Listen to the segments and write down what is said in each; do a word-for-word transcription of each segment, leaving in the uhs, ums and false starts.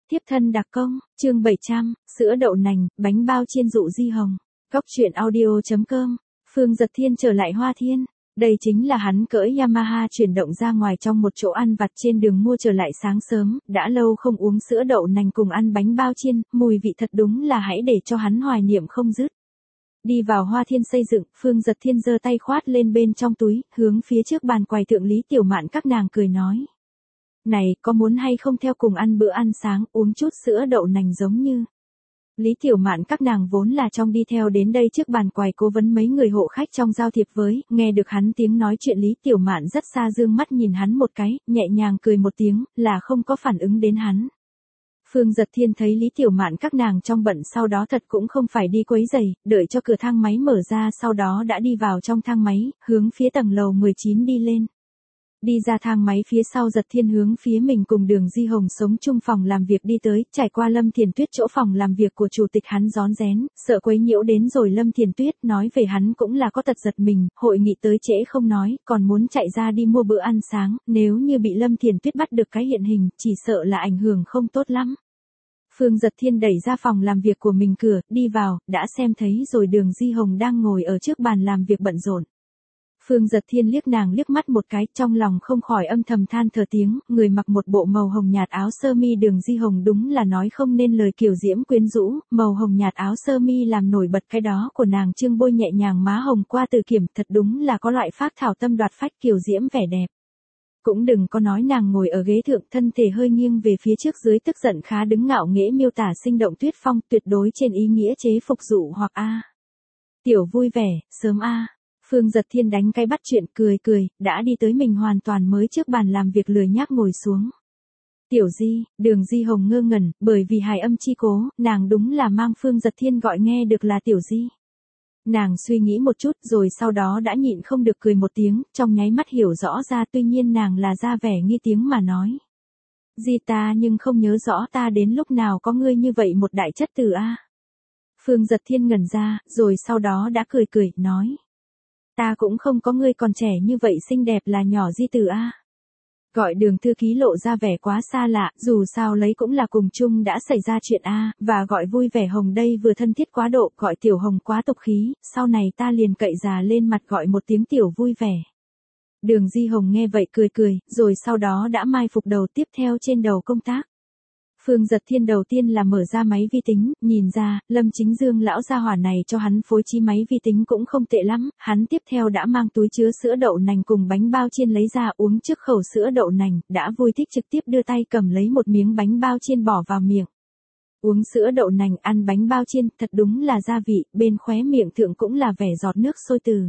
Tiếp thân đặc công, chương bảy trăm, sữa đậu nành, bánh bao chiên dụ Di Hồng. Góc truyện audio chấm com. Phương Dật Thiên trở lại Hoa Thiên. Đây chính là hắn cưỡi Yamaha chuyển động ra ngoài trong một chỗ ăn vặt trên đường mua trở lại sáng sớm, đã lâu không uống sữa đậu nành cùng ăn bánh bao chiên, mùi vị thật đúng là hãy để cho hắn hoài niệm không dứt. Đi vào Hoa Thiên xây dựng, Phương Dật Thiên giơ tay khoát lên bên trong túi, hướng phía trước bàn quầy thượng Lý Tiểu Mạn các nàng cười nói. Này, có muốn hay không theo cùng ăn bữa ăn sáng, uống chút sữa đậu nành giống như. Lý Tiểu Mạn các nàng vốn là trong đi theo đến đây trước bàn quầy cố vấn mấy người hộ khách trong giao thiệp với, nghe được hắn tiếng nói chuyện Lý Tiểu Mạn rất xa dương mắt nhìn hắn một cái, nhẹ nhàng cười một tiếng, là không có phản ứng đến hắn. Phương Dật Thiên thấy Lý Tiểu Mạn các nàng trong bận sau đó thật cũng không phải đi quấy giày, đợi cho cửa thang máy mở ra sau đó đã đi vào trong thang máy, hướng phía tầng lầu mười chín đi lên. Đi ra thang máy phía sau Dật Thiên hướng phía mình cùng Đường Di Hồng sống chung phòng làm việc đi tới, trải qua Lâm Thiền Tuyết chỗ phòng làm việc của chủ tịch hắn rón rén, sợ quấy nhiễu đến rồi Lâm Thiền Tuyết nói về hắn cũng là có tật giật mình, hội nghị tới trễ không nói, còn muốn chạy ra đi mua bữa ăn sáng, nếu như bị Lâm Thiền Tuyết bắt được cái hiện hình, chỉ sợ là ảnh hưởng không tốt lắm. Phương Dật Thiên đẩy ra phòng làm việc của mình cửa, đi vào, đã xem thấy rồi Đường Di Hồng đang ngồi ở trước bàn làm việc bận rộn. Phương Dật Thiên liếc nàng liếc mắt một cái, trong lòng không khỏi âm thầm than thở tiếng, người mặc một bộ màu hồng nhạt áo sơ mi Đường Di Hồng đúng là nói không nên lời kiều diễm quyến rũ, màu hồng nhạt áo sơ mi làm nổi bật cái đó của nàng trương bôi nhẹ nhàng má hồng qua từ kiểm, thật đúng là có loại phác thảo tâm đoạt phách kiều diễm vẻ đẹp. Cũng đừng có nói nàng ngồi ở ghế thượng thân thể hơi nghiêng về phía trước dưới tức giận khá đứng ngạo nghễ miêu tả sinh động tuyết phong tuyệt đối trên ý nghĩa chế phục dụ hoặc a. Tiểu vui vẻ, sớm a. Phương Dật Thiên đánh cái bắt chuyện cười cười, đã đi tới mình hoàn toàn mới trước bàn làm việc lười nhác ngồi xuống. Tiểu Di, Đường Di Hồng ngơ ngẩn, bởi vì hài âm chi cố, nàng đúng là mang Phương Dật Thiên gọi nghe được là Tiểu Di. Nàng suy nghĩ một chút rồi sau đó đã nhịn không được cười một tiếng, trong nháy mắt hiểu rõ ra tuy nhiên nàng là ra vẻ nghi tiếng mà nói. Di ta nhưng không nhớ rõ ta đến lúc nào có ngươi như vậy một đại chất tử a. Phương Dật Thiên ngẩn ra, rồi sau đó đã cười cười, nói. Ta cũng không có ngươi còn trẻ như vậy xinh đẹp là nhỏ Di tử a. Gọi Đường thư ký lộ ra vẻ quá xa lạ, dù sao lấy cũng là cùng chung đã xảy ra chuyện a, và gọi vui vẻ Hồng đây vừa thân thiết quá độ, gọi Tiểu Hồng quá tục khí, sau này ta liền cậy già lên mặt gọi một tiếng Tiểu vui vẻ. Đường Di Hồng nghe vậy cười cười, rồi sau đó đã mai phục đầu tiếp theo trên đầu công tác. Phương Dật Thiên đầu tiên là mở ra máy vi tính, nhìn ra, Lâm Chính Dương lão gia hỏa này cho hắn phối trí máy vi tính cũng không tệ lắm, hắn tiếp theo đã mang túi chứa sữa đậu nành cùng bánh bao chiên lấy ra uống trước khẩu sữa đậu nành, đã vui thích trực tiếp đưa tay cầm lấy một miếng bánh bao chiên bỏ vào miệng. Uống sữa đậu nành ăn bánh bao chiên, thật đúng là gia vị, bên khóe miệng thượng cũng là vẻ giọt nước sôi từ.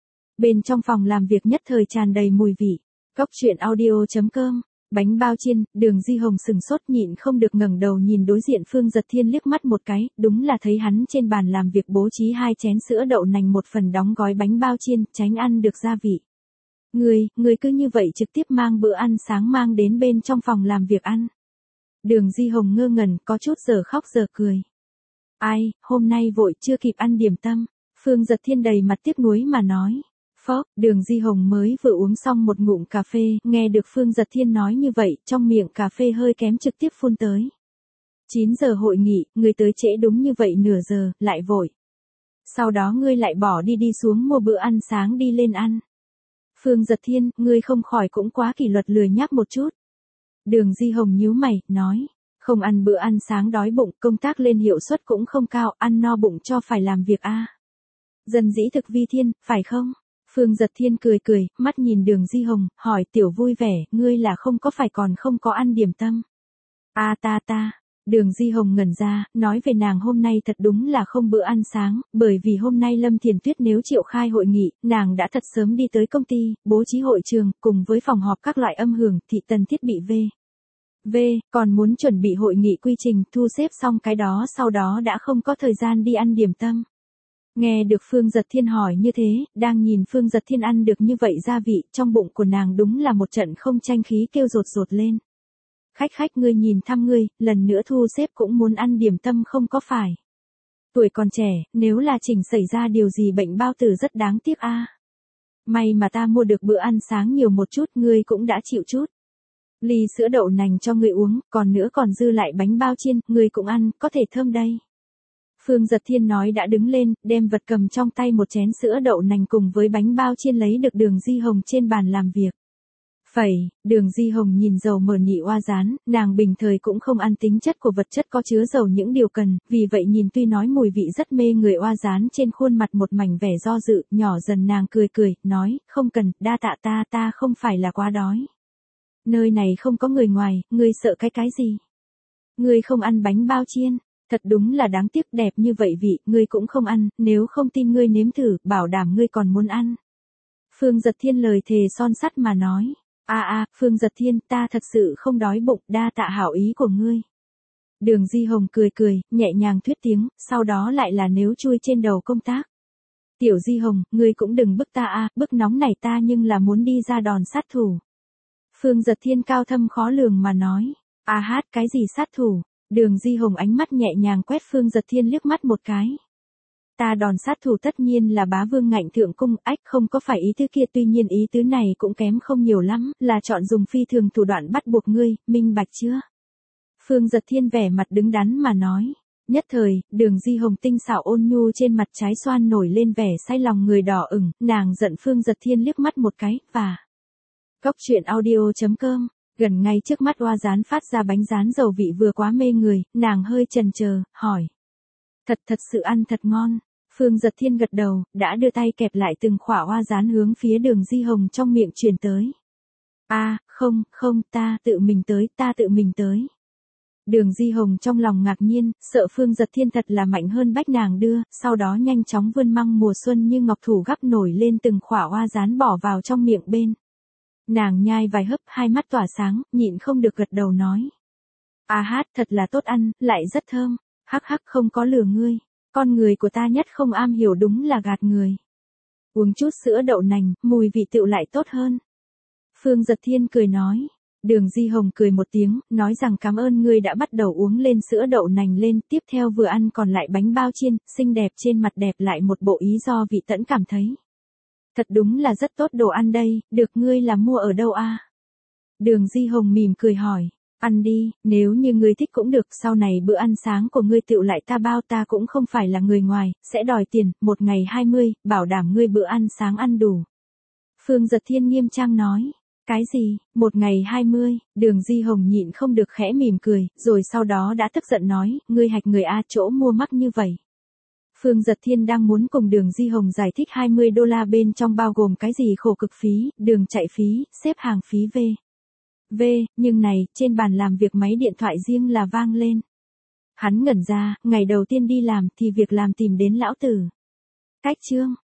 Bên trong phòng làm việc nhất thời tràn đầy mùi vị. Góc truyện audio chấm com. Bánh bao chiên, Đường Di Hồng sừng sốt nhịn không được ngẩng đầu nhìn đối diện Phương Dật Thiên liếc mắt một cái, đúng là thấy hắn trên bàn làm việc bố trí hai chén sữa đậu nành một phần đóng gói bánh bao chiên, tránh ăn được gia vị. Người, người cứ như vậy trực tiếp mang bữa ăn sáng mang đến bên trong phòng làm việc ăn. Đường Di Hồng ngơ ngẩn, có chút giờ khóc giờ cười. Ai, hôm nay vội chưa kịp ăn điểm tâm, Phương Dật Thiên đầy mặt tiếc nuối mà nói. Phó, Đường Di Hồng mới vừa uống xong một ngụm cà phê, nghe được Phương Dật Thiên nói như vậy, trong miệng cà phê hơi kém trực tiếp phun tới. chín giờ hội nghị, người tới trễ đúng như vậy nửa giờ, lại vội. Sau đó ngươi lại bỏ đi đi xuống mua bữa ăn sáng đi lên ăn. Phương Dật Thiên, ngươi không khỏi cũng quá kỷ luật lười nhác một chút. Đường Di Hồng nhíu mày, nói, không ăn bữa ăn sáng đói bụng, công tác lên hiệu suất cũng không cao, ăn no bụng cho phải làm việc a. Dân dĩ thực vi thiên, phải không? Phương Dật Thiên cười cười, mắt nhìn Đường Di Hồng, hỏi Tiểu vui vẻ, ngươi là không có phải còn không có ăn điểm tâm. A à, ta ta, Đường Di Hồng ngẩn ra, nói về nàng hôm nay thật đúng là không bữa ăn sáng, bởi vì hôm nay Lâm Thiền Tuyết nếu triệu khai hội nghị, nàng đã thật sớm đi tới công ty, bố trí hội trường, cùng với phòng họp các loại âm hưởng, thị tần thiết bị V. V, còn muốn chuẩn bị hội nghị quy trình, thu xếp xong cái đó sau đó đã không có thời gian đi ăn điểm tâm. Nghe được Phương Dật Thiên hỏi như thế, đang nhìn Phương Dật Thiên ăn được như vậy gia vị, trong bụng của nàng đúng là một trận không tranh khí kêu rột rột lên. Khách khách ngươi nhìn thăm ngươi, lần nữa thu xếp cũng muốn ăn điểm tâm không có phải. Tuổi còn trẻ, nếu là Chỉnh xảy ra điều gì bệnh bao tử rất đáng tiếc a. May mà ta mua được bữa ăn sáng nhiều một chút, ngươi cũng đã chịu chút. Ly sữa đậu nành cho ngươi uống, còn nữa còn dư lại bánh bao chiên, ngươi cũng ăn, có thể thơm đây. Phương Giật Thiên nói đã đứng lên, đem vật cầm trong tay một chén sữa đậu nành cùng với bánh bao chiên lấy được Đường Di Hồng trên bàn làm việc. Phẩy, Đường Di Hồng nhìn dầu mỡ nhị oa rán, nàng bình thời cũng không ăn tính chất của vật chất có chứa dầu những điều cần, vì vậy nhìn tuy nói mùi vị rất mê người oa rán trên khuôn mặt một mảnh vẻ do dự, nhỏ dần nàng cười cười, nói, không cần, đa tạ ta ta không phải là quá đói. Nơi này không có người ngoài, ngươi sợ cái cái gì? Ngươi không ăn bánh bao chiên, thật đúng là đáng tiếc đẹp như vậy vị, ngươi cũng không ăn, nếu không tin ngươi nếm thử, bảo đảm ngươi còn muốn ăn. Phương Giật Thiên lời thề son sắt mà nói. A a, Phương Giật Thiên, ta thật sự không đói bụng, đa tạ hảo ý của ngươi. Đường Di Hồng cười cười, nhẹ nhàng thuyết tiếng, sau đó lại là nếu chui trên đầu công tác. Tiểu Di Hồng, ngươi cũng đừng bức ta a, bức nóng này ta nhưng là muốn đi ra đòn sát thủ. Phương Giật Thiên cao thâm khó lường mà nói, a hát cái gì sát thủ? Đường Di Hồng ánh mắt nhẹ nhàng quét Phương Giật Thiên liếc mắt một cái. Ta đòn sát thủ tất nhiên là bá vương ngạnh thượng cung, ách không có phải ý tứ kia, tuy nhiên ý tứ này cũng kém không nhiều lắm, là chọn dùng phi thường thủ đoạn bắt buộc ngươi, minh bạch chưa? Phương Giật Thiên vẻ mặt đứng đắn mà nói. Nhất thời, Đường Di Hồng tinh xảo ôn nhu trên mặt trái xoan nổi lên vẻ say lòng người đỏ ửng, nàng giận Phương Giật Thiên liếc mắt một cái, và Cóc truyện audio chấm com. Gần ngay trước mắt oa rán phát ra bánh rán dầu vị vừa quá mê người, nàng hơi chần chờ, hỏi. Thật thật sự ăn thật ngon. Phương Giật Thiên gật đầu, đã đưa tay kẹp lại từng khỏa oa rán hướng phía Đường Di Hồng trong miệng truyền tới. A, à, không, không, ta tự mình tới, ta tự mình tới. Đường Di Hồng trong lòng ngạc nhiên, sợ Phương Giật Thiên thật là mạnh hơn bách nàng đưa, sau đó nhanh chóng vươn măng mùa xuân như ngọc thủ gắp nổi lên từng khỏa oa rán bỏ vào trong miệng bên. Nàng nhai vài hớp, hai mắt tỏa sáng, nhịn không được gật đầu nói. A hát, thật là tốt ăn, lại rất thơm, hắc hắc không có lừa ngươi, con người của ta nhất không am hiểu đúng là gạt người. Uống chút sữa đậu nành, mùi vị tựu lại tốt hơn. Phương Giật Thiên cười nói. Đường Di Hồng cười một tiếng, nói rằng cảm ơn ngươi đã bắt đầu uống lên sữa đậu nành lên, tiếp theo vừa ăn còn lại bánh bao chiên, xinh đẹp trên mặt đẹp lại một bộ ý do vị tẫn cảm thấy. Thật đúng là rất tốt đồ ăn đây, được ngươi là mua ở đâu a? Đường Di Hồng mỉm cười hỏi, ăn đi, nếu như ngươi thích cũng được, sau này bữa ăn sáng của ngươi tựu lại ta bao, ta cũng không phải là người ngoài, sẽ đòi tiền, một ngày hai mươi, bảo đảm ngươi bữa ăn sáng ăn đủ. Phương Giật Thiên nghiêm trang nói. Cái gì, một ngày hai mươi, Đường Di Hồng nhịn không được khẽ mỉm cười, rồi sau đó đã tức giận nói, ngươi hạch người A chỗ mua mắc như vậy. Phương Giật Thiên đang muốn cùng Đường Di Hồng giải thích hai mươi đô la bên trong bao gồm cái gì khổ cực phí, đường chạy phí, xếp hàng phí v. V, nhưng này, trên bàn làm việc máy điện thoại riêng là vang lên. Hắn ngẩn ra, ngày đầu tiên đi làm thì việc làm tìm đến lão tử. Cách chương.